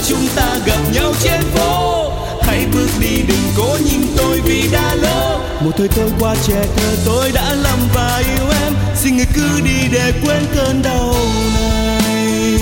chúng ta gặp nhau trên phố. Hãy bước đi đừng cố nhìn tôi vì đã lỡ. Một thời tôi qua trẻ thơ tôi đã lầm và yêu em. Xin người cứ đi để quên cơn đau này.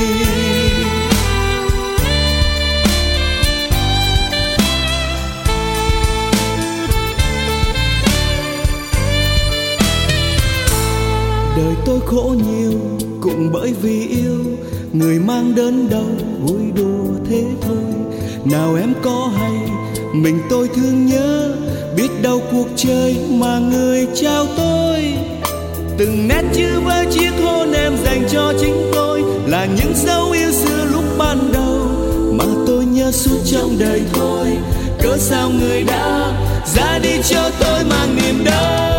Đời tôi khổ nhiều cũng bởi vì yêu. Người mang đớn đau vui đùa thế thôi. Nào em có hay mình tôi thương nhớ. Biết đâu cuộc chơi mà người trao tôi. Từng nét chữ với chiếc hôn em dành cho chính tôi. Là những dấu yêu xưa lúc ban đầu mà tôi nhớ suốt trong đời thôi. Cớ sao người đã ra đi cho tôi mang niềm đau.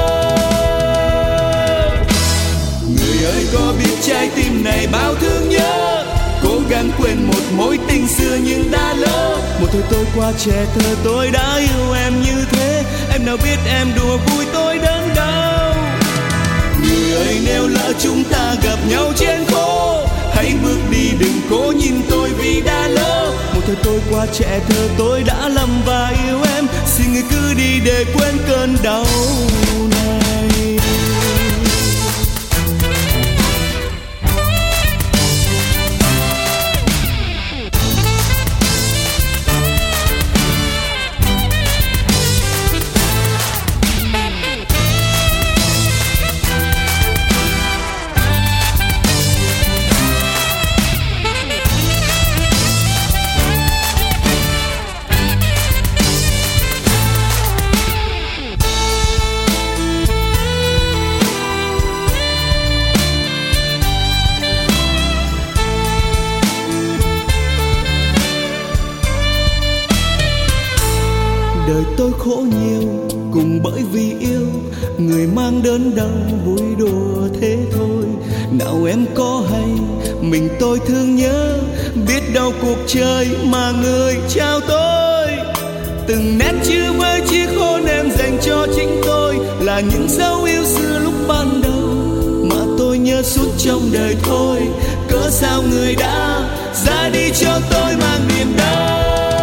Người ơi có biết trái tim này bao thương nhớ. Cố gắng quên một mối tình xưa nhưng đã lỡ. Một thời tôi qua trẻ thơ tôi đã yêu em như thế. Em nào biết em đùa vui tôi đớn đau. Người ơi nếu lỡ chúng ta gặp nhau trên phố. Hãy bước đi đừng cố nhìn tôi vì đã lỡ. Một thời tôi qua trẻ thơ tôi đã lầm và yêu em. Xin người cứ đi để quên cơn đau này. Đời tôi khổ nhiều cũng bởi vì yêu. Người mang đớn đau vui đùa thế thôi. Nào em có hay mình tôi thương nhớ. Biết đâu cuộc chơi mà người trao tôi. Từng nét chữ với chiếc hôn em dành cho chính tôi. Là những dấu yêu xưa lúc ban đầu mà tôi nhớ suốt trong đời thôi. Cớ sao người đã ra đi cho tôi mang niềm đau.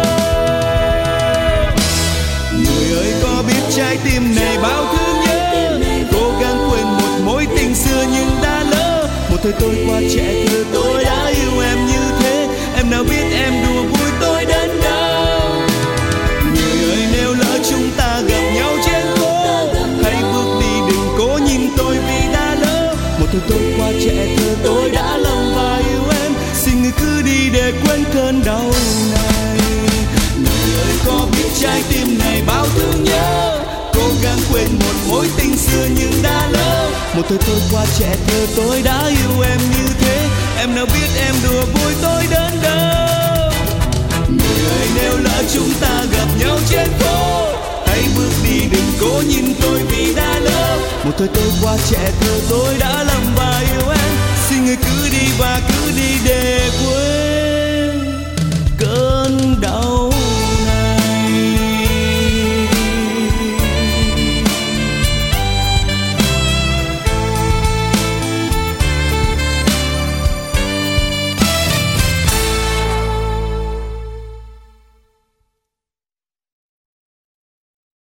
Trái tim này bao thương nhớ. Cố gắng quên một mối tình xưa nhưng đã lỡ. Một thời tôi qua trẻ thơ tôi đã yêu em như thế. Em nào biết em đùa vui tôi đớn đau. Người ơi nếu lỡ chúng ta gặp nhau trên phố. Hãy bước đi đừng cố nhìn tôi vì đã lỡ. Một thời tôi qua trẻ thơ tôi đã lầm và yêu em. Xin người cứ đi để quên cơn đau này. Người ơi có biết trái tim này bao thương nhớ. Cố gắng quên một mối tình xưa nhưng đã lỡ. Một thời tôi qua trẻ thơ tôi đã yêu em như thế. Em nào biết em đùa vui tôi đớn đau. Người ơi nếu lỡ chúng ta gặp nhau trên phố. Hãy bước đi đừng cố nhìn tôi vì đã lỡ. Một thời tôi qua trẻ thơ tôi đã lầm và yêu em. Xin người cứ đi và cứ đi để quên